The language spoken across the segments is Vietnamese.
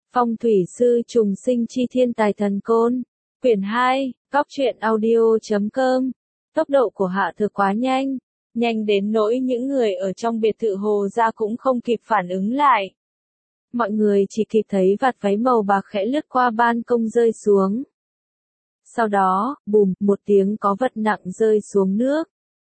Phong thủy sư trùng sinh chi thiên tài thần côn. Quyển 2, Cóc truyện audio.com. Tốc độ của Hạ Thược quá nhanh, nhanh đến nỗi những người ở trong biệt thự Hồ gia cũng không kịp phản ứng lại. Mọi người chỉ kịp thấy vạt váy màu bạc khẽ lướt qua ban công rơi xuống. Sau đó, bùm, một tiếng có vật nặng rơi xuống nước.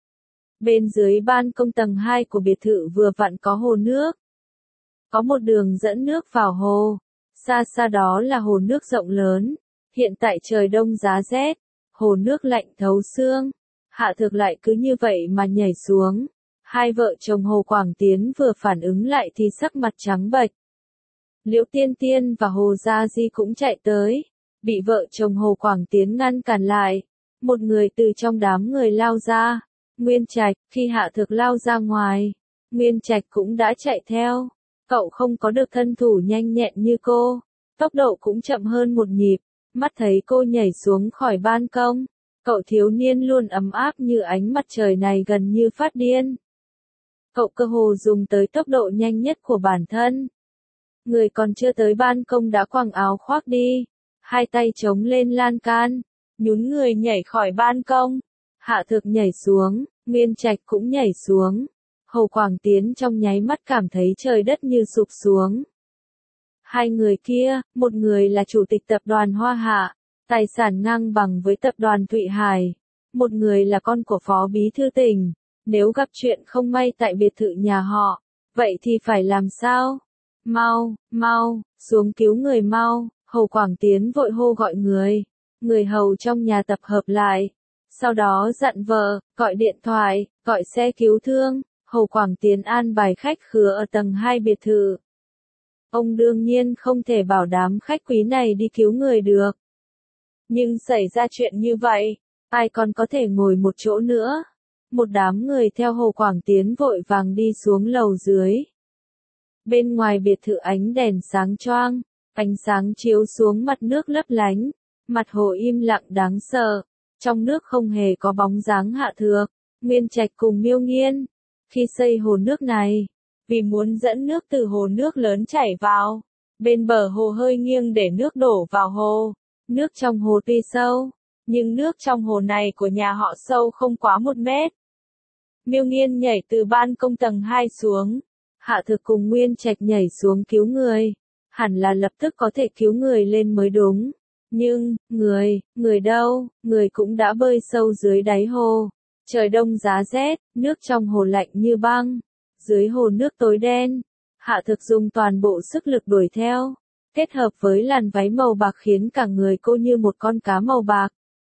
Bên dưới ban công tầng 2 của biệt thự vừa vặn có hồ nước. Có một đường dẫn nước vào hồ. Xa xa đó là hồ nước rộng lớn. Hiện tại trời đông giá rét, hồ nước lạnh thấu xương. Hạ Thược lại cứ như vậy mà nhảy xuống. Hai vợ chồng Hồ Quảng Tiến vừa phản ứng lại thì sắc mặt trắng bệch. Liễu Tiên Tiên và Hồ Gia Di cũng chạy tới, bị vợ chồng Hồ Quảng Tiến ngăn cản lại. Một người từ trong đám người lao ra, Nguyên Trạch. Khi Hạ Thược lao ra ngoài, Nguyên Trạch cũng đã chạy theo. Cậu không có được thân thủ nhanh nhẹn như cô, tốc độ cũng chậm hơn một nhịp. Mắt thấy cô nhảy xuống khỏi ban công, cậu thiếu niên luôn ấm áp như ánh mặt trời này gần như phát điên. Cậu cơ hồ dùng tới tốc độ nhanh nhất của bản thân. Người còn chưa tới ban công đã quàng áo khoác đi, hai tay chống lên lan can, nhún người nhảy khỏi ban công. Hạ Thược nhảy xuống, Nguyên Trạch cũng nhảy xuống. Hồ Quảng Tiến trong nháy mắt cảm thấy trời đất như sụp xuống. Hai người kia, một người là chủ tịch tập đoàn Hoa Hạ, tài sản ngang bằng với tập đoàn Thụy Hải. Một người là con của phó bí thư tỉnh. Nếu gặp chuyện không may tại biệt thự nhà họ, vậy thì phải làm sao? Mau, mau, xuống cứu người mau. Hồ Quảng Tiến vội hô gọi người. Người hầu trong nhà tập hợp lại. Sau đó dặn vợ, gọi điện thoại, gọi xe cứu thương. Hồ Quảng Tiến an bài khách khứa ở tầng 2 biệt thự. Ông đương nhiên không thể bảo đám khách quý này đi cứu người được. Nhưng xảy ra chuyện như vậy, ai còn có thể ngồi một chỗ nữa. Một đám người theo Hồ Quảng Tiến vội vàng đi xuống lầu dưới. Bên ngoài biệt thự ánh đèn sáng choang, ánh sáng chiếu xuống mặt nước lấp lánh, mặt hồ im lặng đáng sợ, trong nước không hề có bóng dáng Hạ Thược, Nguyên Trạch cùng Miêu Nghiên. Khi xây hồ nước này, vì muốn dẫn nước từ hồ nước lớn chảy vào, bên bờ hồ hơi nghiêng để nước đổ vào hồ. Nước trong hồ tuy sâu, nhưng nước trong hồ này của nhà họ sâu không quá 1 mét. Miêu Nghiên nhảy từ ban công tầng 2 xuống, Hạ Thược cùng Nguyên Trạch nhảy xuống cứu người. Hẳn là lập tức có thể cứu người lên mới đúng. Nhưng, người đâu, người cũng đã bơi sâu dưới đáy hồ. Trời đông giá rét, nước trong hồ lạnh như băng. Dưới hồ nước tối đen, Hạ Thược dùng toàn bộ sức lực đuổi theo. Kết hợp với làn váy màu bạc khiến cả người cô như một con cá màu bạc.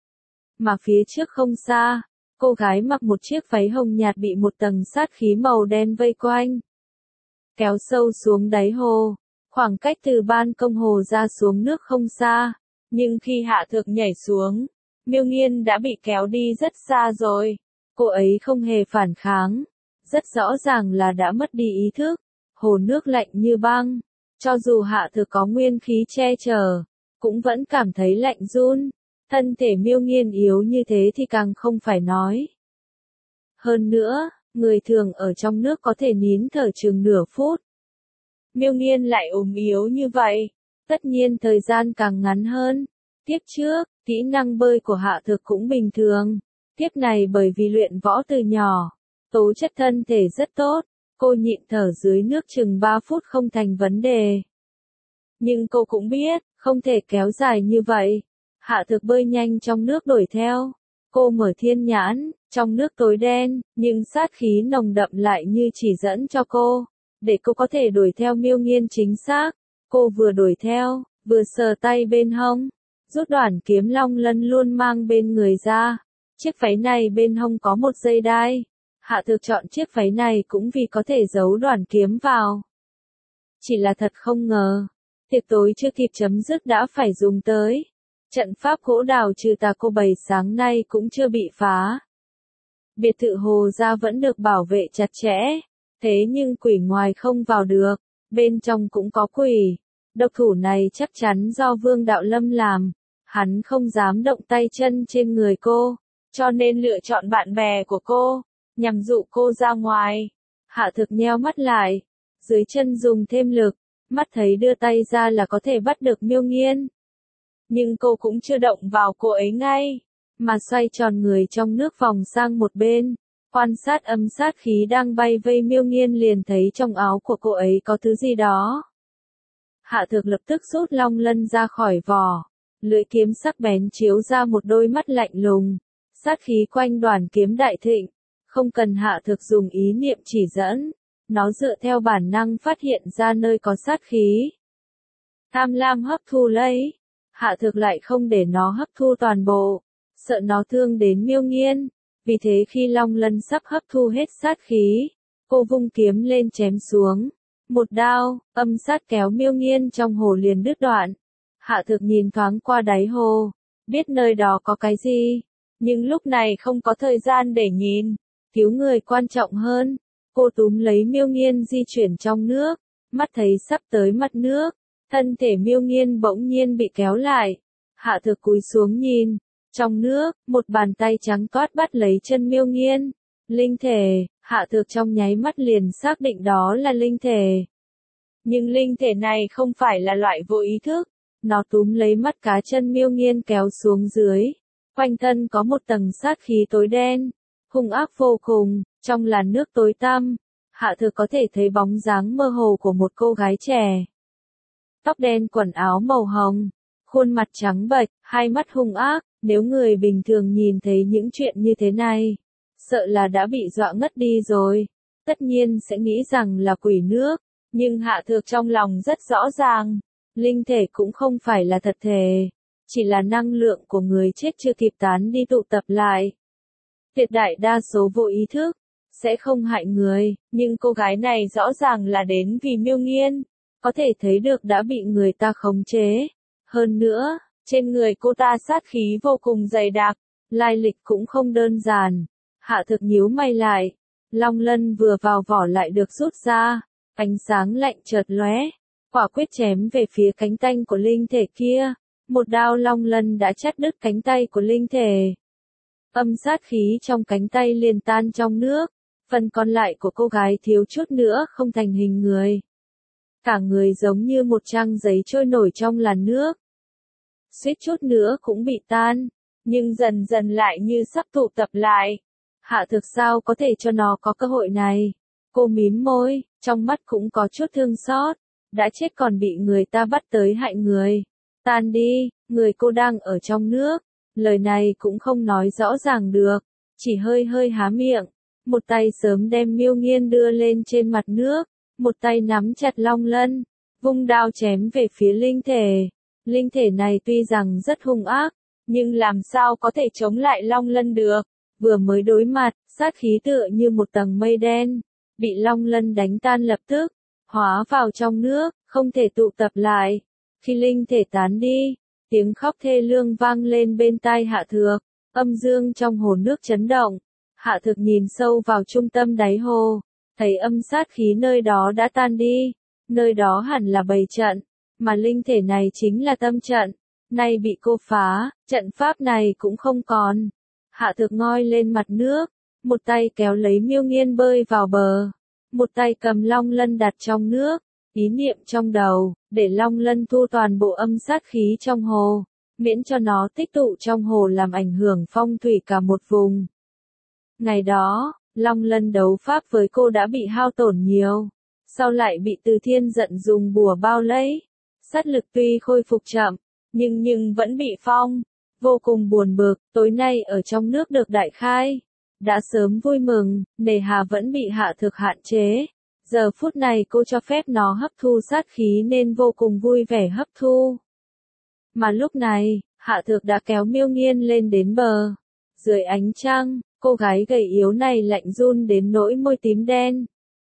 Mà phía trước không xa, cô gái mặc một chiếc váy hồng nhạt bị một tầng sát khí màu đen vây quanh. Kéo sâu xuống đáy hồ, khoảng cách từ ban công hồ ra xuống nước không xa. Nhưng khi Hạ Thược nhảy xuống, Miêu Nghiên đã bị kéo đi rất xa rồi. Cô ấy không hề phản kháng. Rất rõ ràng là đã mất đi ý thức. Hồ nước lạnh như băng. Cho dù Hạ Thược có nguyên khí che chở, cũng vẫn cảm thấy lạnh run. Thân thể Miêu Nghiên yếu như thế thì càng không phải nói. Hơn nữa, người thường ở trong nước có thể nín thở chừng nửa phút. Miêu Nghiên lại ốm yếu như vậy, tất nhiên thời gian càng ngắn hơn. Tiếp trước, kỹ năng bơi của Hạ Thược cũng bình thường. Tiếp này bởi vì luyện võ từ nhỏ, tố chất thân thể rất tốt, cô nhịn thở dưới nước chừng 3 phút không thành vấn đề. Nhưng cô cũng biết, không thể kéo dài như vậy. Hạ Thược bơi nhanh trong nước đuổi theo. Cô mở thiên nhãn, trong nước tối đen, nhưng sát khí nồng đậm lại như chỉ dẫn cho cô, để cô có thể đuổi theo Miêu Nghiên chính xác. Cô vừa đuổi theo, vừa sờ tay bên hông, rút đoạn kiếm long lân luôn mang bên người ra. Chiếc váy này bên hông có một dây đai. Hạ Thược chọn chiếc váy này cũng vì có thể giấu đoạn kiếm vào. Chỉ là thật không ngờ, tiệc tối chưa kịp chấm dứt đã phải dùng tới. Trận pháp gỗ đào trừ tà cô bày sáng nay cũng chưa bị phá. Biệt thự Hồ gia vẫn được bảo vệ chặt chẽ. Thế nhưng quỷ ngoài không vào được. Bên trong cũng có quỷ. Độc thủ này chắc chắn do Vương Đạo Lâm làm. Hắn không dám động tay chân trên người cô, cho nên lựa chọn bạn bè của cô, nhằm dụ cô ra ngoài. Hạ Thược nheo mắt lại, dưới chân dùng thêm lực, mắt thấy đưa tay ra là có thể bắt được Miêu Nghiên. Nhưng cô cũng chưa động vào cô ấy ngay, mà xoay tròn người trong nước vòng sang một bên, quan sát âm sát khí đang bay vây Miêu Nghiên liền thấy trong áo của cô ấy có thứ gì đó. Hạ Thược lập tức rút long lân ra khỏi vỏ, lưỡi kiếm sắc bén chiếu ra một đôi mắt lạnh lùng, sát khí quanh đoàn kiếm đại thịnh, không cần Hạ Thược dùng ý niệm chỉ dẫn, nó dựa theo bản năng phát hiện ra nơi có sát khí. Tham lam hấp thu lấy, Hạ Thược lại không để nó hấp thu toàn bộ, sợ nó thương đến Miêu Nghiên, vì thế khi long lân sắp hấp thu hết sát khí, cô vung kiếm lên chém xuống. Một đao, âm sát kéo Miêu Nghiên trong hồ liền đứt đoạn. Hạ Thược nhìn thoáng qua đáy hồ, biết nơi đó có cái gì, nhưng lúc này không có thời gian để nhìn, cứu người quan trọng hơn. Cô túm lấy Miêu Nghiên di chuyển trong nước, mắt thấy sắp tới mặt nước, thân thể Miêu Nghiên bỗng nhiên bị kéo lại. Hạ Thược cúi xuống nhìn, trong nước, một bàn tay trắng toát bắt lấy chân Miêu Nghiên. Linh thể, Hạ Thược trong nháy mắt liền xác định đó là linh thể. Nhưng linh thể này không phải là loại vô ý thức, nó túm lấy mắt cá chân Miêu Nghiên kéo xuống dưới. Quanh thân có một tầng sát khí tối đen, hung ác vô cùng, trong làn nước tối tăm, Hạ Thược có thể thấy bóng dáng mơ hồ của một cô gái trẻ. Tóc đen quần áo màu hồng, khuôn mặt trắng bệch, hai mắt hung ác, nếu người bình thường nhìn thấy những chuyện như thế này, sợ là đã bị dọa ngất đi rồi, tất nhiên sẽ nghĩ rằng là quỷ nước, nhưng Hạ Thược trong lòng rất rõ ràng, linh thể cũng không phải là thật thể, chỉ là năng lượng của người chết chưa kịp tán đi tụ tập lại. Tuyệt đại đa số vô ý thức, sẽ không hại người, nhưng cô gái này rõ ràng là đến vì Miêu Nghiên, có thể thấy được đã bị người ta khống chế. Hơn nữa, trên người cô ta sát khí vô cùng dày đặc, lai lịch cũng không đơn giản. Hạ Thược nhíu mày lại, long lân vừa vào vỏ lại được rút ra, ánh sáng lạnh chợt lóe, quả quyết chém về phía cánh tay của linh thể kia. Một đao long lân đã chặt đứt cánh tay của linh thể. Âm sát khí trong cánh tay liền tan trong nước, phần còn lại của cô gái thiếu chút nữa không thành hình người. Cả người giống như một trang giấy trôi nổi trong làn nước. Suýt chút nữa cũng bị tan, nhưng dần dần lại như sắp tụ tập lại. Hạ Thược sao có thể cho nó có cơ hội này? Cô mím môi, trong mắt cũng có chút thương xót, đã chết còn bị người ta bắt tới hại người. Tan đi, người cô đang ở trong nước, lời này cũng không nói rõ ràng được, chỉ hơi hơi há miệng, một tay sớm đem Miêu Nghiên đưa lên trên mặt nước, một tay nắm chặt long lân, vung đao chém về phía linh thể. Linh thể này tuy rằng rất hung ác, nhưng làm sao có thể chống lại long lân được, vừa mới đối mặt, sát khí tựa như một tầng mây đen, bị long lân đánh tan lập tức, hóa vào trong nước, không thể tụ tập lại. Khi linh thể tán đi, tiếng khóc thê lương vang lên bên tai Hạ Thược, âm dương trong hồ nước chấn động. Hạ Thược nhìn sâu vào trung tâm đáy hồ, thấy âm sát khí nơi đó đã tan đi, nơi đó hẳn là bày trận, mà linh thể này chính là tâm trận, nay bị cô phá, trận pháp này cũng không còn. Hạ Thược ngoi lên mặt nước, một tay kéo lấy Miêu Nghiên bơi vào bờ, một tay cầm long lân đặt trong nước, ý niệm trong đầu, để long lân thu toàn bộ âm sát khí trong hồ, miễn cho nó tích tụ trong hồ làm ảnh hưởng phong thủy cả một vùng. Ngày đó, long lân đấu pháp với cô đã bị hao tổn nhiều, sau lại bị Từ Thiên giận dùng bùa bao lấy, sát lực tuy khôi phục chậm, nhưng vẫn bị phong, vô cùng buồn bực. Tối nay ở trong nước được đại khai, đã sớm vui mừng, nề hà vẫn bị Hạ Thược hạn chế. Giờ phút này cô cho phép nó hấp thu sát khí nên vô cùng vui vẻ hấp thu. Mà lúc này, Hạ Thược đã kéo Miêu Nghiên lên đến bờ. Dưới ánh trăng, cô gái gầy yếu này lạnh run đến nỗi môi tím đen.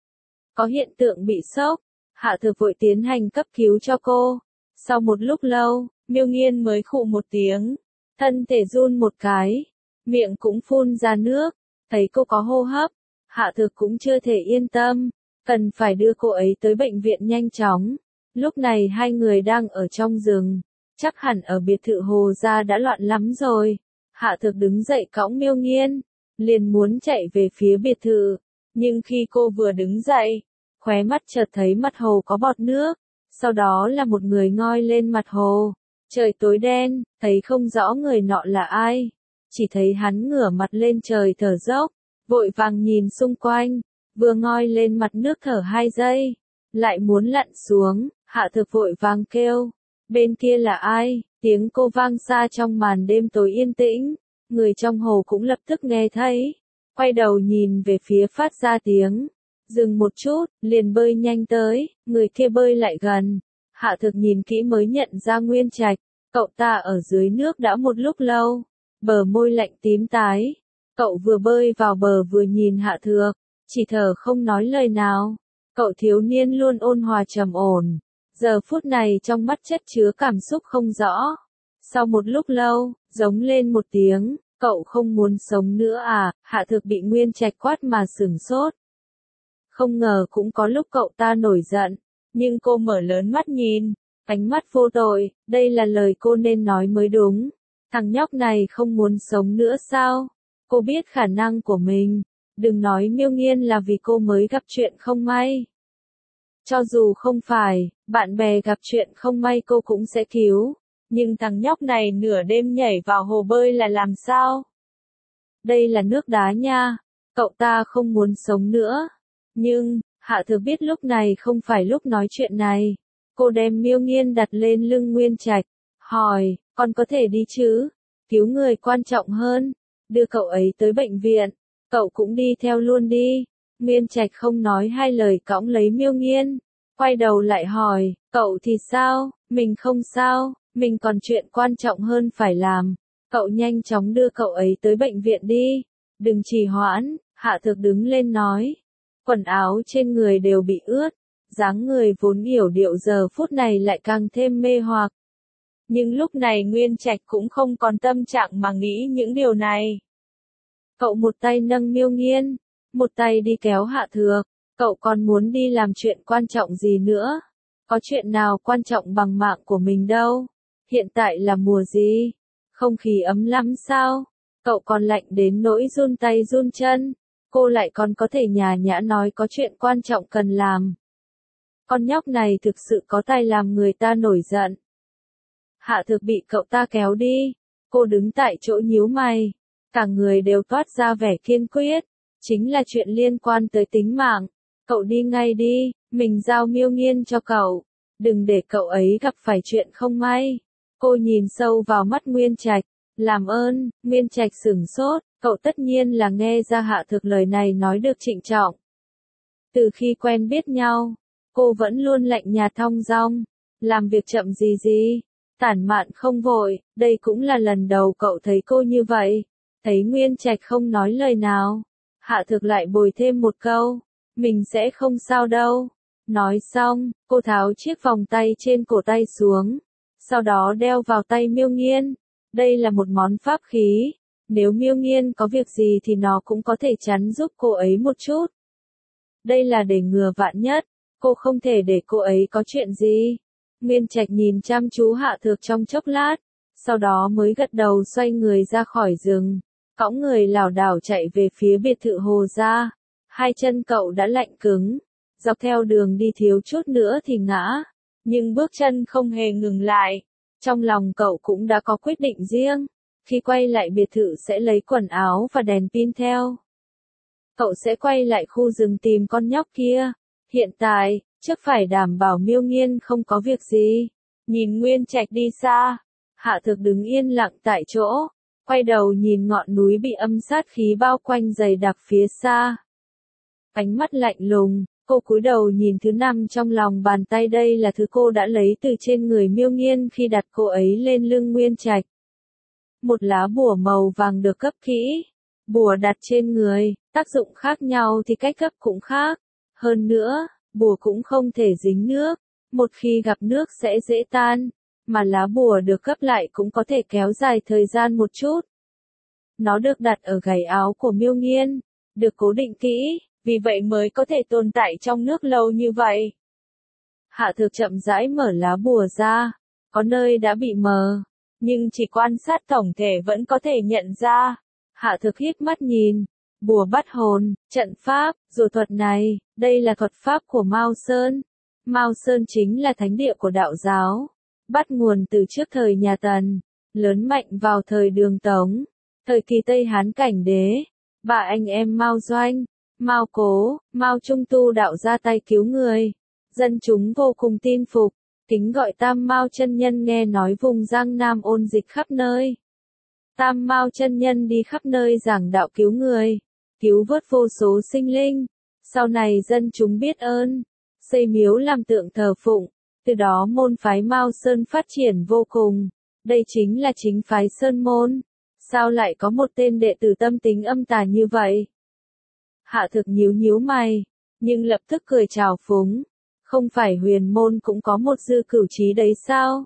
Có hiện tượng bị sốc, Hạ Thược vội tiến hành cấp cứu cho cô. Sau một lúc lâu, Miêu Nghiên mới khụ một tiếng, thân thể run một cái, miệng cũng phun ra nước, thấy cô có hô hấp, Hạ Thược cũng chưa thể yên tâm, cần phải đưa cô ấy tới bệnh viện nhanh chóng. Lúc này hai người đang ở trong rừng, chắc hẳn ở biệt thự Hồ gia đã loạn lắm rồi. Hạ Thược đứng dậy cõng Miêu Nghiên, liền muốn chạy về phía biệt thự, nhưng khi cô vừa đứng dậy, khóe mắt chợt thấy mặt hồ có bọt nước, Sau đó là một người ngoi lên mặt hồ. Trời tối đen, thấy không rõ người nọ là ai. Chỉ thấy hắn ngửa mặt lên trời thở dốc, vội vàng nhìn xung quanh, vừa ngoi lên mặt nước thở 2 giây, lại muốn lặn xuống, Hạ Thực vội vàng kêu. Bên kia là ai? Tiếng cô vang xa trong màn đêm tối yên tĩnh, người trong hồ cũng lập tức nghe thấy, quay đầu nhìn về phía phát ra tiếng. Dừng một chút, liền bơi nhanh tới, người kia bơi lại gần. Hạ Thực nhìn kỹ mới nhận ra Nguyên Trạch, cậu ta ở dưới nước đã một lúc lâu, bờ môi lạnh tím tái. Cậu vừa bơi vào bờ vừa nhìn Hạ Thực, chỉ thở không nói lời nào. Cậu thiếu niên luôn ôn hòa trầm ổn, giờ phút này trong mắt chất chứa cảm xúc không rõ. Sau một lúc lâu, giống lên một tiếng, cậu không muốn sống nữa à? Hạ Thực bị Nguyên Trạch quát mà sửng sốt. Không ngờ cũng có lúc cậu ta nổi giận, nhưng cô mở lớn mắt nhìn, ánh mắt vô tội, đây là lời cô nên nói mới đúng. Thằng nhóc này không muốn sống nữa sao? Cô biết khả năng của mình, đừng nói Miêu Nghiên là vì cô mới gặp chuyện không may. Cho dù không phải, bạn bè gặp chuyện không may cô cũng sẽ cứu, nhưng thằng nhóc này nửa đêm nhảy vào hồ bơi là làm sao? Đây là nước đá nha, cậu ta không muốn sống nữa. Nhưng, Hạ Thực biết lúc này không phải lúc nói chuyện này. Cô đem Miêu Nghiên đặt lên lưng Nguyên Trạch, hỏi, con có thể đi chứ? Cứu người quan trọng hơn, đưa cậu ấy tới bệnh viện, cậu cũng đi theo luôn đi. Nguyên Trạch không nói hai lời cõng lấy Miêu Nghiên, quay đầu lại hỏi, cậu thì sao? Mình không sao, mình còn chuyện quan trọng hơn phải làm. Cậu nhanh chóng đưa cậu ấy tới bệnh viện đi, đừng trì hoãn. Hạ Thực đứng lên nói. Quần áo trên người đều bị ướt, dáng người vốn yểu điệu giờ phút này lại càng thêm mê hoặc. Nhưng lúc này Nguyên Trạch cũng không còn tâm trạng mà nghĩ những điều này. Cậu một tay nâng Miêu Nghiên, một tay đi kéo Hạ Thực, cậu còn muốn đi làm chuyện quan trọng gì nữa? Có chuyện nào quan trọng bằng mạng của mình đâu? Hiện tại là mùa gì? Không khí ấm lắm sao? Cậu còn lạnh đến nỗi run tay run chân. Cô lại còn có thể nhã nhã nói có chuyện quan trọng cần làm. Con nhóc này thực sự có tài làm người ta nổi giận. Hạ Thực bị cậu ta kéo đi. Cô đứng tại chỗ nhíu mày. Cả người đều toát ra vẻ kiên quyết. Chính là chuyện liên quan tới tính mạng. Cậu đi ngay đi, mình giao Miêu Nghiên cho cậu. Đừng để cậu ấy gặp phải chuyện không may. Cô nhìn sâu vào mắt Nguyên Trạch. Làm ơn, Nguyên Trạch sửng sốt. Cậu tất nhiên là nghe ra Hạ Thực lời này nói được trịnh trọng. Từ khi quen biết nhau, cô vẫn luôn lạnh nhạt thong dong, làm việc chậm gì, tản mạn không vội, đây cũng là lần đầu cậu thấy cô như vậy. Thấy Nguyên Trạch không nói lời nào, Hạ Thực lại bồi thêm một câu, mình sẽ không sao đâu. Nói xong, cô tháo chiếc vòng tay trên cổ tay xuống, sau đó đeo vào tay Miêu Nghiên. Đây là một món pháp khí. Nếu Miêu Nghiên có việc gì thì nó cũng có thể chắn giúp cô ấy một chút. Đây là để ngừa vạn nhất, cô không thể để cô ấy có chuyện gì. Nguyên Trạch nhìn chăm chú Hạ Thực trong chốc lát, sau đó mới gật đầu xoay người ra khỏi rừng, cõng người lảo đảo chạy về phía biệt thự Hồ gia. Hai chân cậu đã lạnh cứng, dọc theo đường đi thiếu chút nữa thì ngã, nhưng bước chân không hề ngừng lại. Trong lòng cậu cũng đã có quyết định riêng. Khi quay lại biệt thự sẽ lấy quần áo và đèn pin theo. Cậu sẽ quay lại khu rừng tìm con nhóc kia. Hiện tại, trước phải đảm bảo Miêu Nghiên không có việc gì. Nhìn Nguyên Trạch đi xa, Hạ Thực đứng yên lặng tại chỗ, quay đầu nhìn ngọn núi bị âm sát khí bao quanh dày đặc phía xa. Ánh mắt lạnh lùng, cô cúi đầu nhìn thứ nằm trong lòng bàn tay, đây là thứ cô đã lấy từ trên người Miêu Nghiên khi đặt cô ấy lên lưng Nguyên Trạch. Một lá bùa màu vàng được cấp kỹ. Bùa đặt trên người, tác dụng khác nhau thì cách cấp cũng khác. Hơn nữa, bùa cũng không thể dính nước. Một khi gặp nước sẽ dễ tan. Mà lá bùa được cấp lại cũng có thể kéo dài thời gian một chút. Nó được đặt ở gáy áo của Miêu Nghiên. Được cố định kỹ, vì vậy mới có thể tồn tại trong nước lâu như vậy. Hạ Thực chậm rãi mở lá bùa ra. Có nơi đã bị mờ, nhưng chỉ quan sát tổng thể vẫn có thể nhận ra. Hạ Thực hít mắt nhìn, bùa bắt hồn, trận pháp, dù thuật này, đây là thuật pháp của Mao Sơn. Mao Sơn chính là thánh địa của đạo giáo, bắt nguồn từ trước thời nhà Tần, lớn mạnh vào thời Đường Tống, thời kỳ Tây Hán Cảnh Đế. Ba anh em Mao Doanh, Mao Cố, Mao Trung tu đạo ra tay cứu người, dân chúng vô cùng tin phục, kính gọi Tam Mao chân nhân, nghe nói vùng Giang Nam ôn dịch khắp nơi. Tam Mao chân nhân đi khắp nơi giảng đạo cứu người, cứu vớt vô số sinh linh. Sau này dân chúng biết ơn, xây miếu làm tượng thờ phụng, từ đó môn phái Mao Sơn phát triển vô cùng. Đây chính là chính phái Sơn môn. Sao lại có một tên đệ tử tâm tính âm tà như vậy? Hạ Thực nhíu nhíu mày, nhưng lập tức cười trào phúng. Không phải huyền môn cũng có một dư cửu trí đấy sao?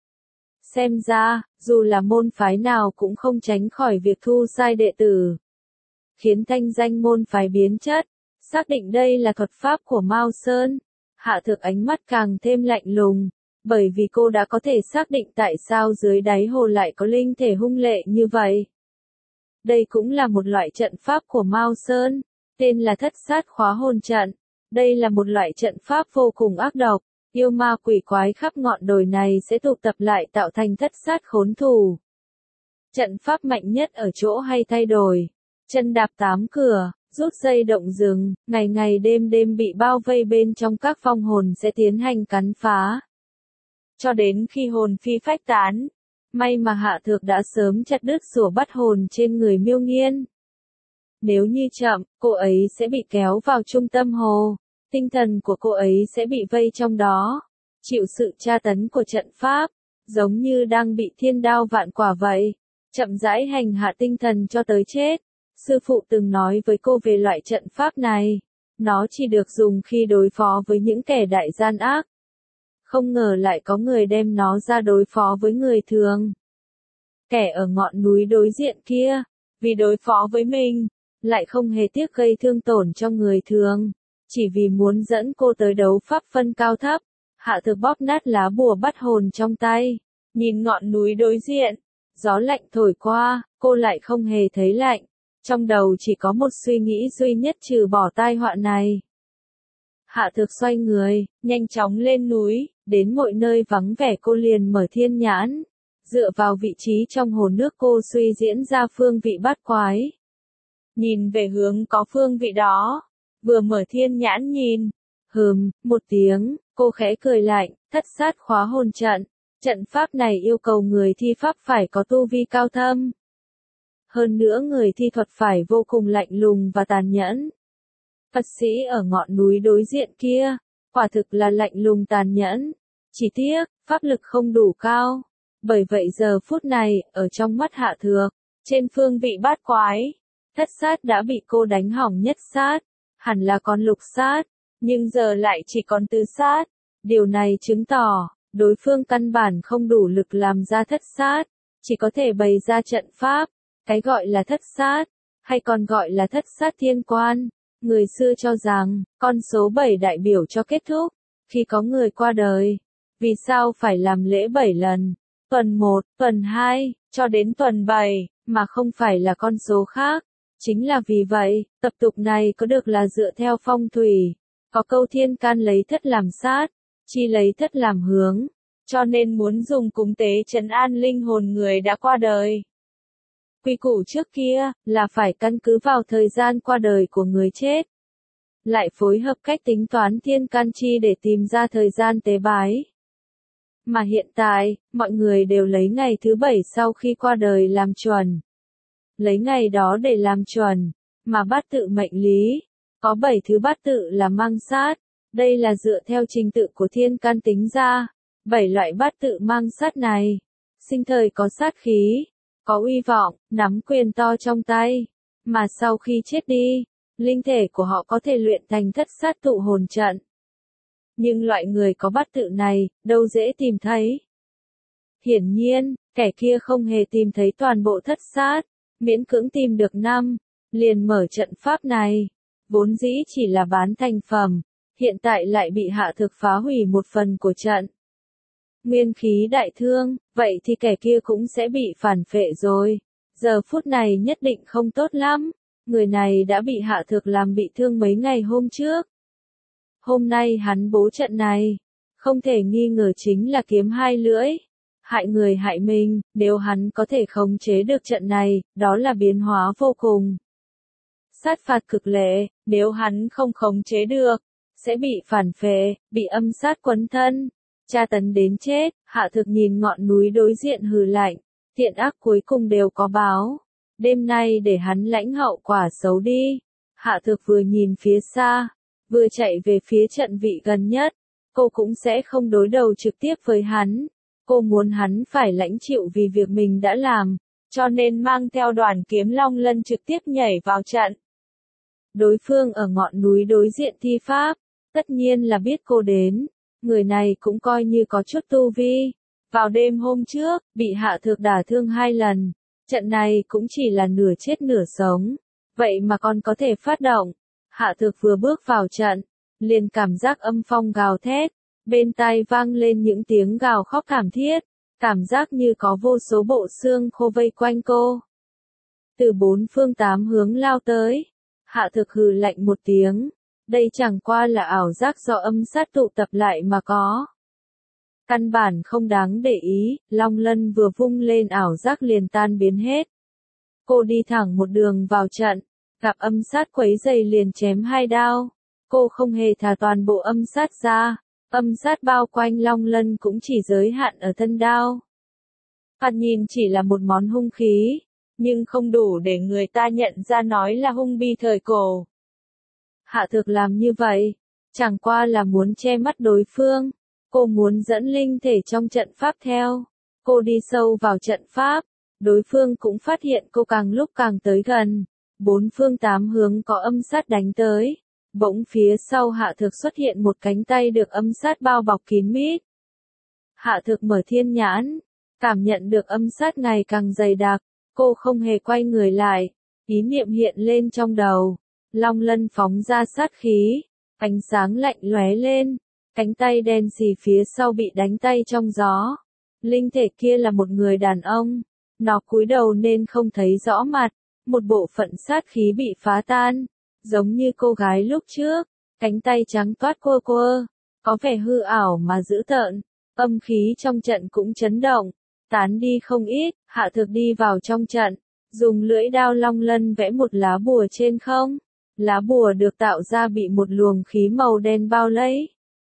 Xem ra, dù là môn phái nào cũng không tránh khỏi việc thu sai đệ tử, khiến thanh danh môn phái biến chất. Xác định đây là thuật pháp của Mao Sơn, Hạ Thực ánh mắt càng thêm lạnh lùng, bởi vì cô đã có thể xác định tại sao dưới đáy hồ lại có linh thể hung lệ như vậy. Đây cũng là một loại trận pháp của Mao Sơn, tên là Thất Sát Khóa Hồn Trận. Đây là một loại trận pháp vô cùng ác độc, yêu ma quỷ quái khắp ngọn đồi này sẽ tụ tập lại tạo thành thất sát khốn thủ. Trận pháp mạnh nhất ở chỗ hay thay đổi, chân đạp 8 cửa, rút dây động rừng, ngày ngày đêm đêm bị bao vây bên trong, các vong hồn sẽ tiến hành cắn phá, cho đến khi hồn phi phách tán. May mà Hạ Thược đã sớm chặt đứt rủa bắt hồn trên người Miêu Nghiên. Nếu như chậm, cô ấy sẽ bị kéo vào trung tâm hồ, tinh thần của cô ấy sẽ bị vây trong đó, chịu sự tra tấn của trận pháp, giống như đang bị thiên đao vạn quả vậy, chậm rãi hành hạ tinh thần cho tới chết. Sư phụ từng nói với cô về loại trận pháp này, nó chỉ được dùng khi đối phó với những kẻ đại gian ác. Không ngờ lại có người đem nó ra đối phó với người thường. Kẻ ở ngọn núi đối diện kia, vì đối phó với mình, lại không hề tiếc gây thương tổn cho người thường, chỉ vì muốn dẫn cô tới đấu pháp phân cao thấp. Hạ Thực bóp nát lá bùa bắt hồn trong tay, nhìn ngọn núi đối diện, gió lạnh thổi qua, cô lại không hề thấy lạnh, trong đầu chỉ có một suy nghĩ duy nhất trừ bỏ tai họa này. Hạ Thực xoay người, nhanh chóng lên núi, đến mọi nơi vắng vẻ cô liền mở thiên nhãn, dựa vào vị trí trong hồ nước cô suy diễn ra phương vị bát quái. Nhìn về hướng có phương vị đó, vừa mở thiên nhãn nhìn, một tiếng, cô khẽ cười lạnh. Thất sát khóa hồn trận, trận pháp này yêu cầu người thi pháp phải có tu vi cao thâm. Hơn nữa người thi thuật phải vô cùng lạnh lùng và tàn nhẫn. Phật sĩ ở ngọn núi đối diện kia, quả thực là lạnh lùng tàn nhẫn, chỉ tiếc, pháp lực không đủ cao. Bởi vậy giờ phút này, ở trong mắt Hạ Thược, trên phương vị bát quái, thất sát đã bị cô đánh hỏng nhất sát, hẳn là còn lục sát, nhưng giờ lại chỉ còn tứ sát. Điều này chứng tỏ, đối phương căn bản không đủ lực làm ra thất sát, chỉ có thể bày ra trận pháp. Cái gọi là thất sát, hay còn gọi là thất sát thiên quan, người xưa cho rằng, con số 7 đại biểu cho kết thúc, khi có người qua đời. Vì sao phải làm lễ 7 lần, tuần 1, tuần 2, cho đến tuần 7, mà không phải là con số khác? Chính là vì vậy, tập tục này có được là dựa theo phong thủy, có câu thiên can lấy thất làm sát, chi lấy thất làm hướng, cho nên muốn dùng cúng tế trấn an linh hồn người đã qua đời. Quy củ trước kia, là phải căn cứ vào thời gian qua đời của người chết, lại phối hợp cách tính toán thiên can chi để tìm ra thời gian tế bái. Mà hiện tại, mọi người đều lấy ngày thứ 7 sau khi qua đời làm chuẩn. Lấy ngày đó để làm chuẩn, mà bát tự mệnh lý, có 7 thứ bát tự là mang sát. Đây là dựa theo trình tự của thiên can tính ra. 7 loại bát tự mang sát này, sinh thời có sát khí, có uy vọng, nắm quyền to trong tay, mà sau khi chết đi, linh thể của họ có thể luyện thành thất sát tụ hồn trận. Nhưng loại người có bát tự này, đâu dễ tìm thấy. Hiển nhiên, kẻ kia không hề tìm thấy toàn bộ thất sát, miễn cưỡng tìm được 5, liền mở trận pháp này. Vốn dĩ chỉ là bán thành phẩm, hiện tại lại bị Hạ Thực phá hủy một phần của trận. Nguyên khí đại thương, vậy thì kẻ kia cũng sẽ bị phản phệ rồi. Giờ phút này nhất định không tốt lắm. Người này đã bị Hạ Thực làm bị thương mấy ngày hôm trước. Hôm nay hắn bố trận này, không thể nghi ngờ chính là kiếm hai lưỡi. Hại người hại mình, nếu hắn có thể khống chế được trận này, đó là biến hóa vô cùng. Sát phạt cực lệ, nếu hắn không khống chế được, sẽ bị phản phệ, bị âm sát quấn thân, tra tấn đến chết. Hạ Thực nhìn ngọn núi đối diện hừ lạnh, thiện ác cuối cùng đều có báo. Đêm nay để hắn lãnh hậu quả xấu đi. Hạ Thực vừa nhìn phía xa, vừa chạy về phía trận vị gần nhất. Cô cũng sẽ không đối đầu trực tiếp với hắn. Cô muốn hắn phải lãnh chịu vì việc mình đã làm, cho nên mang theo đoàn kiếm Long Lân trực tiếp nhảy vào trận. Đối phương ở ngọn núi đối diện thi pháp, tất nhiên là biết cô đến. Người này cũng coi như có chút tu vi. Vào đêm hôm trước, bị Hạ Thực đả thương 2 lần. Trận này cũng chỉ là nửa chết nửa sống. Vậy mà còn có thể phát động. Hạ Thực vừa bước vào trận, liền cảm giác âm phong gào thét. Bên tai vang lên những tiếng gào khóc thảm thiết. Cảm giác như có vô số bộ xương khô vây quanh cô. Từ 4 phương 8 hướng lao tới. Hạ Thực hừ lạnh một tiếng. Đây chẳng qua là ảo giác do âm sát tụ tập lại mà có. Căn bản không đáng để ý, Long Lân vừa vung lên ảo giác liền tan biến hết. Cô đi thẳng một đường vào trận, gặp âm sát quấy dày liền chém 2 đao. Cô không hề thả toàn bộ âm sát ra, âm sát bao quanh Long Lân cũng chỉ giới hạn ở thân đao. Thoạt nhìn chỉ là một món hung khí, nhưng không đủ để người ta nhận ra nói là hung bi thời cổ. Hạ Thực làm như vậy, chẳng qua là muốn che mắt đối phương. Cô muốn dẫn linh thể trong trận pháp theo. Cô đi sâu vào trận pháp, đối phương cũng phát hiện cô càng lúc càng tới gần. 4 phương 8 hướng có âm sát đánh tới. Bỗng phía sau Hạ Thực xuất hiện một cánh tay được âm sát bao bọc kín mít. Hạ Thực mở thiên nhãn, cảm nhận được âm sát ngày càng dày đặc. Cô không hề quay người lại, ý niệm hiện lên trong đầu. Long Lân phóng ra sát khí, ánh sáng lạnh lóe lên, cánh tay đen xì phía sau bị đánh tay trong gió. Linh thể kia là một người đàn ông, nó cúi đầu nên không thấy rõ mặt, một bộ phận sát khí bị phá tan, giống như cô gái lúc trước, cánh tay trắng toát quơ quơ, có vẻ hư ảo mà dữ tợn. Âm khí trong trận cũng chấn động, tán đi không ít. Hạ Thực đi vào trong trận, dùng lưỡi đao Long Lân vẽ một lá bùa trên không. Lá bùa được tạo ra bị một luồng khí màu đen bao lấy.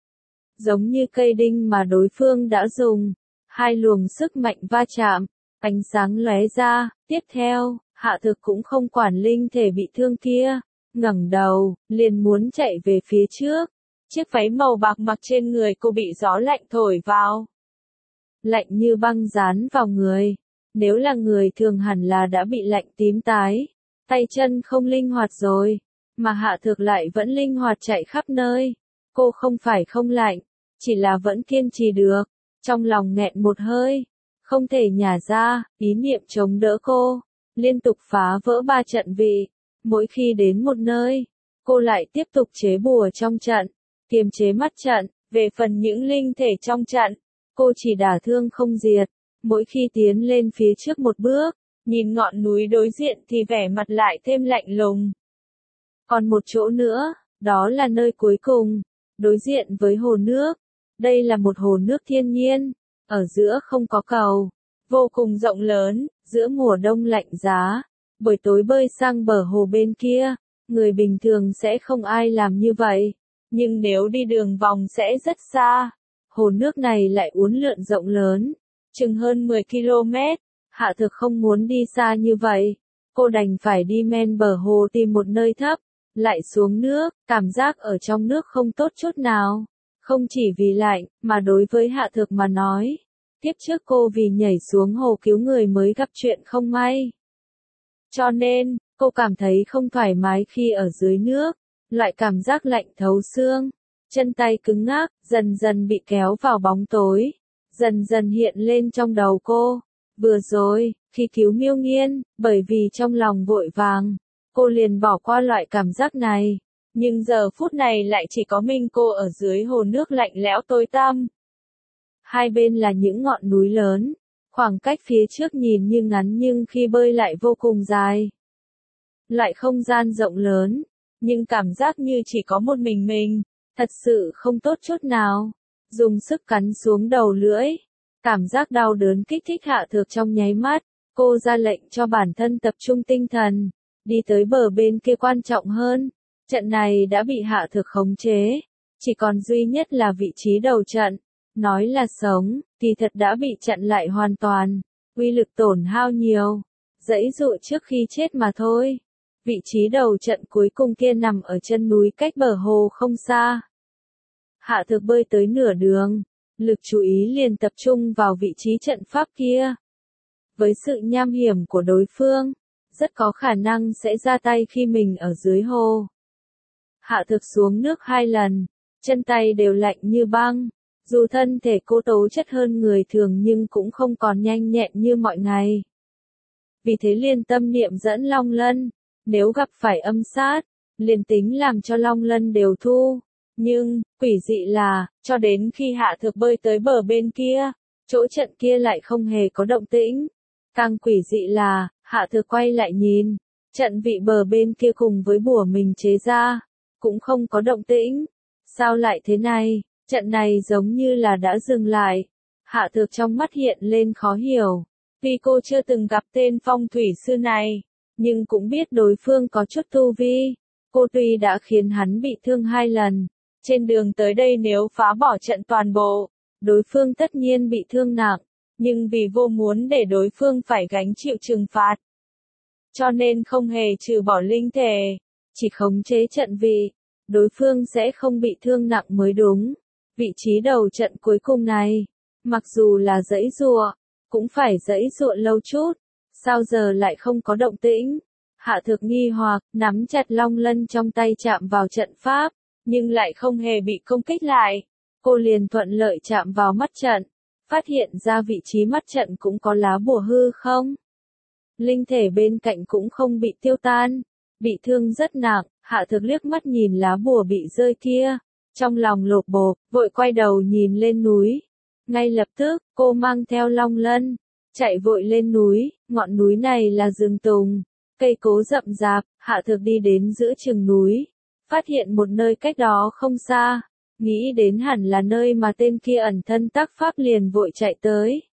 Giống như cây đinh mà đối phương đã dùng. 2 luồng sức mạnh va chạm, ánh sáng lóe ra. Tiếp theo, Hạ Thực cũng không quản linh thể bị thương kia. Ngẩng đầu, liền muốn chạy về phía trước. Chiếc váy màu bạc mặc trên người cô bị gió lạnh thổi vào. Lạnh như băng dán vào người. Nếu là người thường hẳn là đã bị lạnh tím tái. Tay chân không linh hoạt rồi. Mà Hạ Thực lại vẫn linh hoạt chạy khắp nơi. Cô không phải không lạnh, chỉ là vẫn kiên trì được. Trong lòng nghẹn một hơi, không thể nhả ra, ý niệm chống đỡ cô, liên tục phá vỡ 3 trận vị. Mỗi khi đến một nơi, cô lại tiếp tục chế bùa trong trận, kiềm chế mắt trận. Về phần những linh thể trong trận, cô chỉ đả thương không diệt. Mỗi khi tiến lên phía trước một bước, nhìn ngọn núi đối diện thì vẻ mặt lại thêm lạnh lùng. Còn một chỗ nữa, đó là nơi cuối cùng, đối diện với hồ nước. Đây là một hồ nước thiên nhiên, ở giữa không có cầu, vô cùng rộng lớn, giữa mùa đông lạnh giá. Buổi tối bơi sang bờ hồ bên kia, người bình thường sẽ không ai làm như vậy, nhưng nếu đi đường vòng sẽ rất xa. Hồ nước này lại uốn lượn rộng lớn, chừng hơn 10 km. Hạ Thực không muốn đi xa như vậy, cô đành phải đi men bờ hồ tìm một nơi thấp, lại xuống nước. Cảm giác ở trong nước không tốt chút nào, không chỉ vì lạnh, mà đối với Hạ Thực mà nói, kiếp trước cô vì nhảy xuống hồ cứu người mới gặp chuyện không may. Cho nên, cô cảm thấy không thoải mái khi ở dưới nước, loại cảm giác lạnh thấu xương, chân tay cứng ngắc, dần dần bị kéo vào bóng tối, dần dần hiện lên trong đầu cô. Vừa rồi, khi cứu Miêu Nghiên, bởi vì trong lòng vội vàng, cô liền bỏ qua loại cảm giác này, nhưng giờ phút này lại chỉ có mình cô ở dưới hồ nước lạnh lẽo tối tăm. Hai bên là những ngọn núi lớn, khoảng cách phía trước nhìn như ngắn nhưng khi bơi lại vô cùng dài. Lại không gian rộng lớn, nhưng cảm giác như chỉ có một mình. Thật sự không tốt chút nào. Dùng sức cắn xuống đầu lưỡi. Cảm giác đau đớn kích thích Hạ Thược trong nháy mắt. Cô ra lệnh cho bản thân tập trung tinh thần. Đi tới bờ bên kia quan trọng hơn. Trận này đã bị Hạ Thược khống chế. Chỉ còn duy nhất là vị trí đầu trận. Nói là sống, kỳ thật đã bị chặn lại hoàn toàn. Uy lực tổn hao nhiều. Giãy dụa trước khi chết mà thôi. Vị trí đầu trận cuối cùng kia nằm ở chân núi cách bờ hồ không xa. Hạ Thược bơi tới nửa đường. Lực chú ý liền tập trung vào vị trí trận pháp kia. Với sự nham hiểm của đối phương, rất có khả năng sẽ ra tay khi mình ở dưới hồ. Hạ Thược xuống nước 2 lần, chân tay đều lạnh như băng. Dù thân thể cô tố chất hơn người thường nhưng cũng không còn nhanh nhẹn như mọi ngày. Vì thế liền tâm niệm dẫn Long Lân, nếu gặp phải âm sát, liền tính làm cho Long Lân đều thu. Nhưng, quỷ dị là, cho đến khi Hạ Thược bơi tới bờ bên kia, chỗ trận kia lại không hề có động tĩnh. Càng quỷ dị là, Hạ Thược quay lại nhìn, trận vị bờ bên kia cùng với bùa mình chế ra, cũng không có động tĩnh. Sao lại thế này? Trận này giống như là đã dừng lại. Hạ Thược trong mắt hiện lên khó hiểu. Vì cô chưa từng gặp tên phong thủy sư này, nhưng cũng biết đối phương có chút tu vi. Cô tuy đã khiến hắn bị thương 2 lần, trên đường tới đây nếu phá bỏ trận toàn bộ, đối phương tất nhiên bị thương nặng, nhưng vì vô muốn để đối phương phải gánh chịu trừng phạt. Cho nên không hề trừ bỏ linh thể, chỉ khống chế trận vị, đối phương sẽ không bị thương nặng mới đúng. Vị trí đầu trận cuối cùng này, mặc dù là giãy giụa, cũng phải giãy giụa lâu chút, sao giờ lại không có động tĩnh? Hạ Thược nghi hoặc, nắm chặt Long Lân trong tay chạm vào trận pháp, nhưng lại không hề bị công kích lại. Cô liền thuận lợi chạm vào mắt trận, phát hiện ra vị trí mắt trận cũng có lá bùa hư không. Linh thể bên cạnh cũng không bị tiêu tan, bị thương rất nặng. Hạ Thược liếc mắt nhìn lá bùa bị rơi kia, trong lòng lột bột, vội quay đầu nhìn lên núi. Ngay lập tức, cô mang theo Long Lân, chạy vội lên núi. Ngọn núi này là rừng tùng, cây cối rậm rạp. Hạ Thược đi đến giữa chừng núi, phát hiện một nơi cách đó không xa, nghĩ đến hẳn là nơi mà tên kia ẩn thân tác pháp liền vội chạy tới.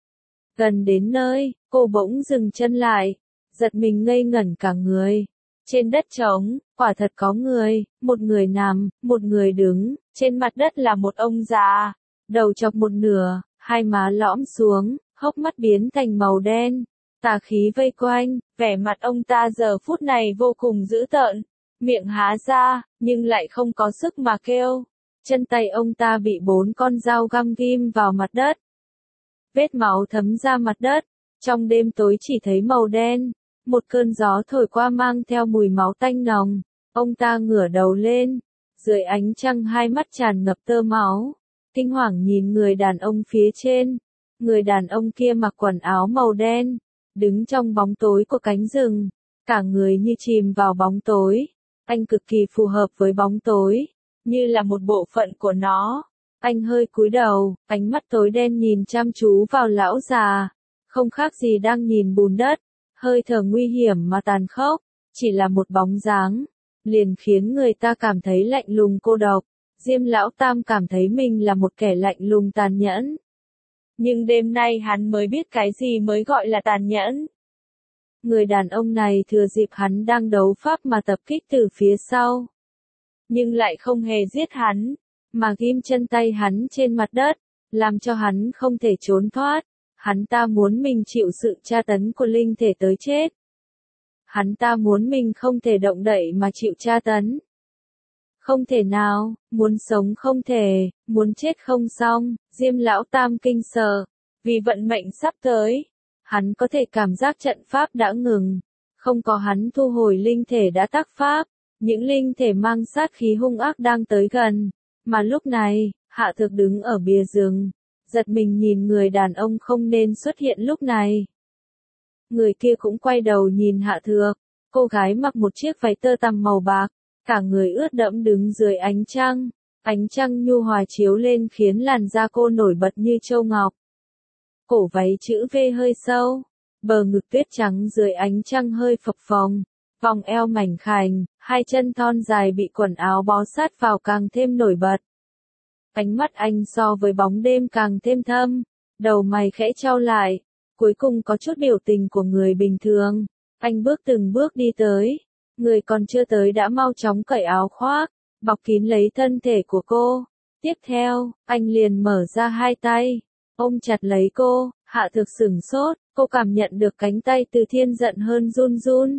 Gần đến nơi, cô bỗng dừng chân lại, giật mình ngây ngẩn cả người. Trên đất trống, quả thật có người, một người nằm, một người đứng, trên mặt đất là một ông già, đầu chọc một nửa, hai má lõm xuống, hốc mắt biến thành màu đen, tà khí vây quanh, vẻ mặt ông ta giờ phút này vô cùng dữ tợn, miệng há ra, nhưng lại không có sức mà kêu. Chân tay ông ta bị 4 con dao găm ghim vào mặt đất. Vết máu thấm ra mặt đất, trong đêm tối chỉ thấy màu đen. Một cơn gió thổi qua mang theo mùi máu tanh nồng, ông ta ngửa đầu lên, dưới ánh trăng hai mắt tràn ngập tơ máu, kinh hoàng nhìn người đàn ông phía trên. Người đàn ông kia mặc quần áo màu đen, đứng trong bóng tối của cánh rừng, cả người như chìm vào bóng tối, anh cực kỳ phù hợp với bóng tối, như là một bộ phận của nó. Anh hơi cúi đầu, ánh mắt tối đen nhìn chăm chú vào lão già, không khác gì đang nhìn bùn đất. Hơi thở nguy hiểm mà tàn khốc, chỉ là một bóng dáng, liền khiến người ta cảm thấy lạnh lùng cô độc. Diêm Lão Tam cảm thấy mình là một kẻ lạnh lùng tàn nhẫn. Nhưng đêm nay hắn mới biết cái gì mới gọi là tàn nhẫn. Người đàn ông này thừa dịp hắn đang đấu pháp mà tập kích từ phía sau. Nhưng lại không hề giết hắn, mà ghim chân tay hắn trên mặt đất, làm cho hắn không thể trốn thoát. Hắn ta muốn mình chịu sự tra tấn của linh thể tới chết. Hắn ta muốn mình không thể động đậy mà chịu tra tấn. Không thể nào, muốn sống không thể, muốn chết không xong. Diêm Lão Tam kinh sợ, vì vận mệnh sắp tới. Hắn có thể cảm giác trận pháp đã ngừng. Không có hắn thu hồi linh thể đã tác pháp. Những linh thể mang sát khí hung ác đang tới gần. Mà lúc này, Hạ Thược đứng ở bìa rừng. Giật mình nhìn người đàn ông không nên xuất hiện lúc này. Người kia cũng quay đầu nhìn Hạ Thược. Cô gái mặc một chiếc váy tơ tằm màu bạc, cả người ướt đẫm đứng dưới ánh trăng. Ánh trăng nhu hòa chiếu lên khiến làn da cô nổi bật như châu ngọc. Cổ váy chữ V hơi sâu, bờ ngực tuyết trắng dưới ánh trăng hơi phập phồng, vòng eo mảnh khảnh, hai chân thon dài bị quần áo bó sát vào càng thêm nổi bật. Ánh mắt anh so với bóng đêm càng thêm thâm, đầu mày khẽ chau lại, cuối cùng có chút biểu tình của người bình thường. Anh bước từng bước đi tới, người còn chưa tới đã mau chóng cởi áo khoác, bọc kín lấy thân thể của cô. Tiếp theo, anh liền mở ra hai tay, ôm chặt lấy cô. Hạ Thược sửng sốt, cô cảm nhận được cánh tay Từ Thiên giận hơn run run.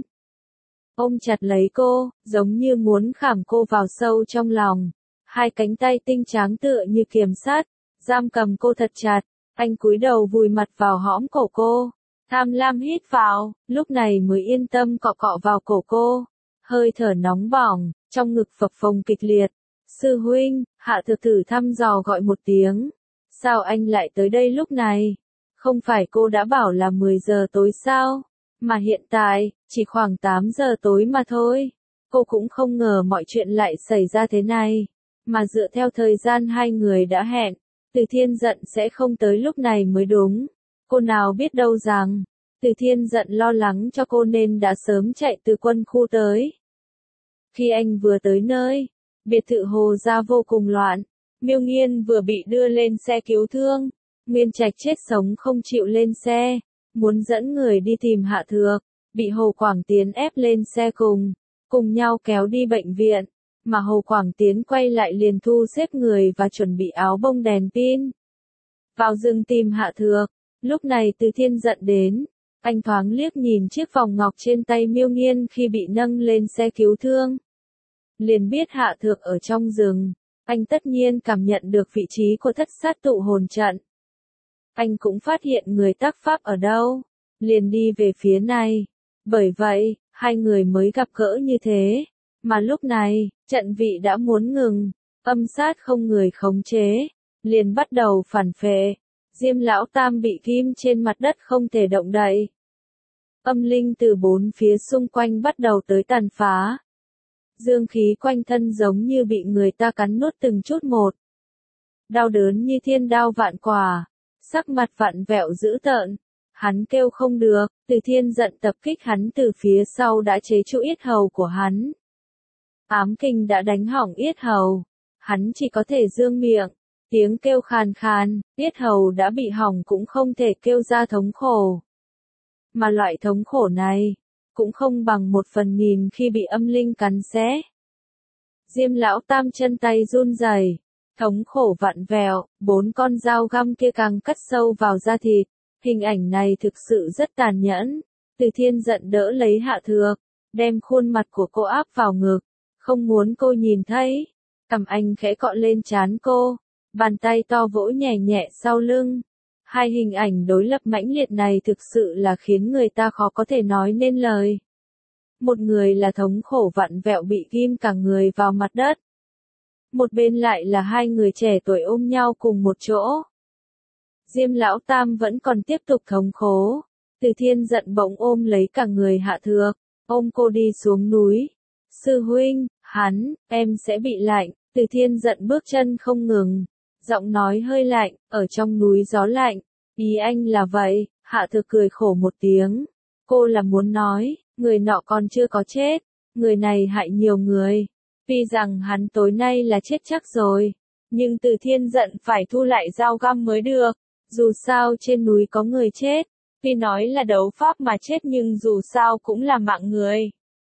Ôm chặt lấy cô, giống như muốn khảm cô vào sâu trong lòng. Hai cánh tay tinh tráng tựa như kiềm sát, giam cầm cô thật chặt. Anh cúi đầu vùi mặt vào hõm cổ cô, tham lam hít vào, lúc này mới yên tâm cọ cọ vào cổ cô. Hơi thở nóng bỏng, trong ngực phập phồng kịch liệt. Sư huynh, Hạ Thược thử thăm dò gọi một tiếng. Sao anh lại tới đây lúc này? Không phải cô đã bảo là 10 giờ tối sao? Mà hiện tại, chỉ khoảng 8 giờ tối mà thôi. Cô cũng không ngờ mọi chuyện lại xảy ra thế này. Mà dựa theo thời gian hai người đã hẹn, Từ Thiên giận sẽ không tới lúc này mới đúng. Cô nào biết đâu rằng, Từ Thiên giận lo lắng cho cô nên đã sớm chạy từ quân khu tới. Khi anh vừa tới nơi, biệt thự Hồ Gia vô cùng loạn. Miêu Nghiên vừa bị đưa lên xe cứu thương. Nguyên Trạch chết sống không chịu lên xe, muốn dẫn người đi tìm Hạ Thược, bị Hồ Quảng Tiến ép lên xe cùng nhau kéo đi bệnh viện, mà Hồ Quảng Tiến quay lại liền thu xếp người và chuẩn bị áo bông đèn pin. Vào rừng tìm Hạ Thược, lúc này Từ Thiên giận đến, anh thoáng liếc nhìn chiếc vòng ngọc trên tay Miêu Nghiên khi bị nâng lên xe cứu thương. Liền biết Hạ Thược ở trong rừng, anh tất nhiên cảm nhận được vị trí của thất sát tụ hồn trận. Anh cũng phát hiện người tác pháp ở đâu, liền đi về phía này. Bởi vậy, hai người mới gặp gỡ như thế. Mà lúc này, trận vị đã muốn ngừng, âm sát không người khống chế, liền bắt đầu phản phệ. Diêm Lão Tam bị ghim trên mặt đất không thể động đậy. Âm linh từ bốn phía xung quanh bắt đầu tới tàn phá. Dương khí quanh thân giống như bị người ta cắn nuốt từng chút một. Đau đớn như thiên đao vạn quả. Sắc mặt vặn vẹo dữ tợn, hắn kêu không được, Từ Thiên giận tập kích hắn từ phía sau đã chế trụ yết hầu của hắn. Ám kình đã đánh hỏng yết hầu, hắn chỉ có thể dương miệng, tiếng kêu khàn khàn, yết hầu đã bị hỏng cũng không thể kêu ra thống khổ. Mà loại thống khổ này, cũng không bằng 1/1000 khi bị âm linh cắn xé. Diêm Lão Tam chân tay run rẩy. Thống khổ vặn vẹo, 4 con dao găm kia càng cắt sâu vào da thịt. Hình ảnh này thực sự rất tàn nhẫn. Từ Thiên giận đỡ lấy Hạ Thược, đem khuôn mặt của cô áp vào ngực, không muốn cô nhìn thấy. Cằm anh khẽ cọ lên trán cô, bàn tay to vỗ nhẹ nhẹ sau lưng. Hai hình ảnh đối lập mãnh liệt này thực sự là khiến người ta khó có thể nói nên lời. Một người là thống khổ vặn vẹo bị ghim cả người vào mặt đất. Một bên lại là hai người trẻ tuổi ôm nhau cùng một chỗ. Diêm Lão Tam vẫn còn tiếp tục thống khổ. Từ Thiên giận bỗng ôm lấy cả người Hạ Thược, ôm cô đi xuống núi. Sư huynh, em sẽ bị lạnh. Từ Thiên giận bước chân không ngừng, giọng nói hơi lạnh, ở trong núi gió lạnh. Ý anh là vậy. Hạ Thược cười khổ một tiếng. Cô là muốn nói, người nọ còn chưa có chết, người này hại nhiều người. Tuy rằng hắn tối nay là chết chắc rồi, nhưng Từ Thiên giận phải thu lại dao găm mới được. Dù sao trên núi có người chết, tuy nói là đấu pháp mà chết nhưng dù sao cũng là mạng người.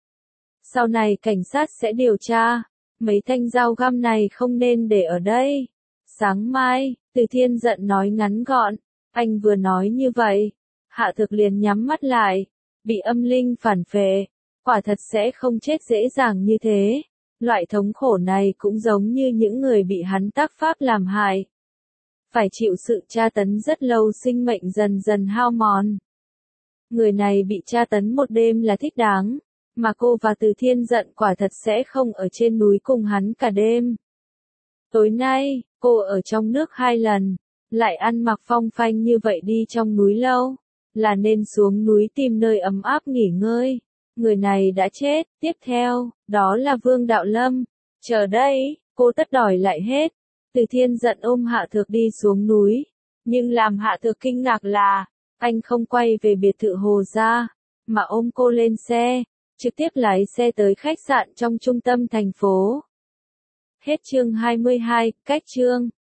Sau này cảnh sát sẽ điều tra, mấy thanh dao găm này không nên để ở đây. Sáng mai, Từ Thiên giận nói ngắn gọn, anh vừa nói như vậy, Hạ Thược liền nhắm mắt lại, bị âm linh phản phệ, quả thật sẽ không chết dễ dàng như thế. Loại thống khổ này cũng giống như những người bị hắn tác pháp làm hại. Phải chịu sự tra tấn rất lâu, sinh mệnh dần dần hao mòn. Người này bị tra tấn một đêm là thích đáng, mà cô và Từ Thiên giận quả thật sẽ không ở trên núi cùng hắn cả đêm. Tối nay, cô ở trong nước 2 lần, lại ăn mặc phong phanh như vậy đi trong núi lâu, là nên xuống núi tìm nơi ấm áp nghỉ ngơi. Người này đã chết, tiếp theo, đó là Vương Đạo Lâm. Chờ đây, cô tất đòi lại hết. Từ Thiên giận ôm Hạ Thược đi xuống núi. Nhưng làm Hạ Thược kinh ngạc là, anh không quay về biệt thự Hồ Gia, mà ôm cô lên xe. trực tiếp lái xe tới khách sạn trong trung tâm thành phố. Hết chương 22, cách chương.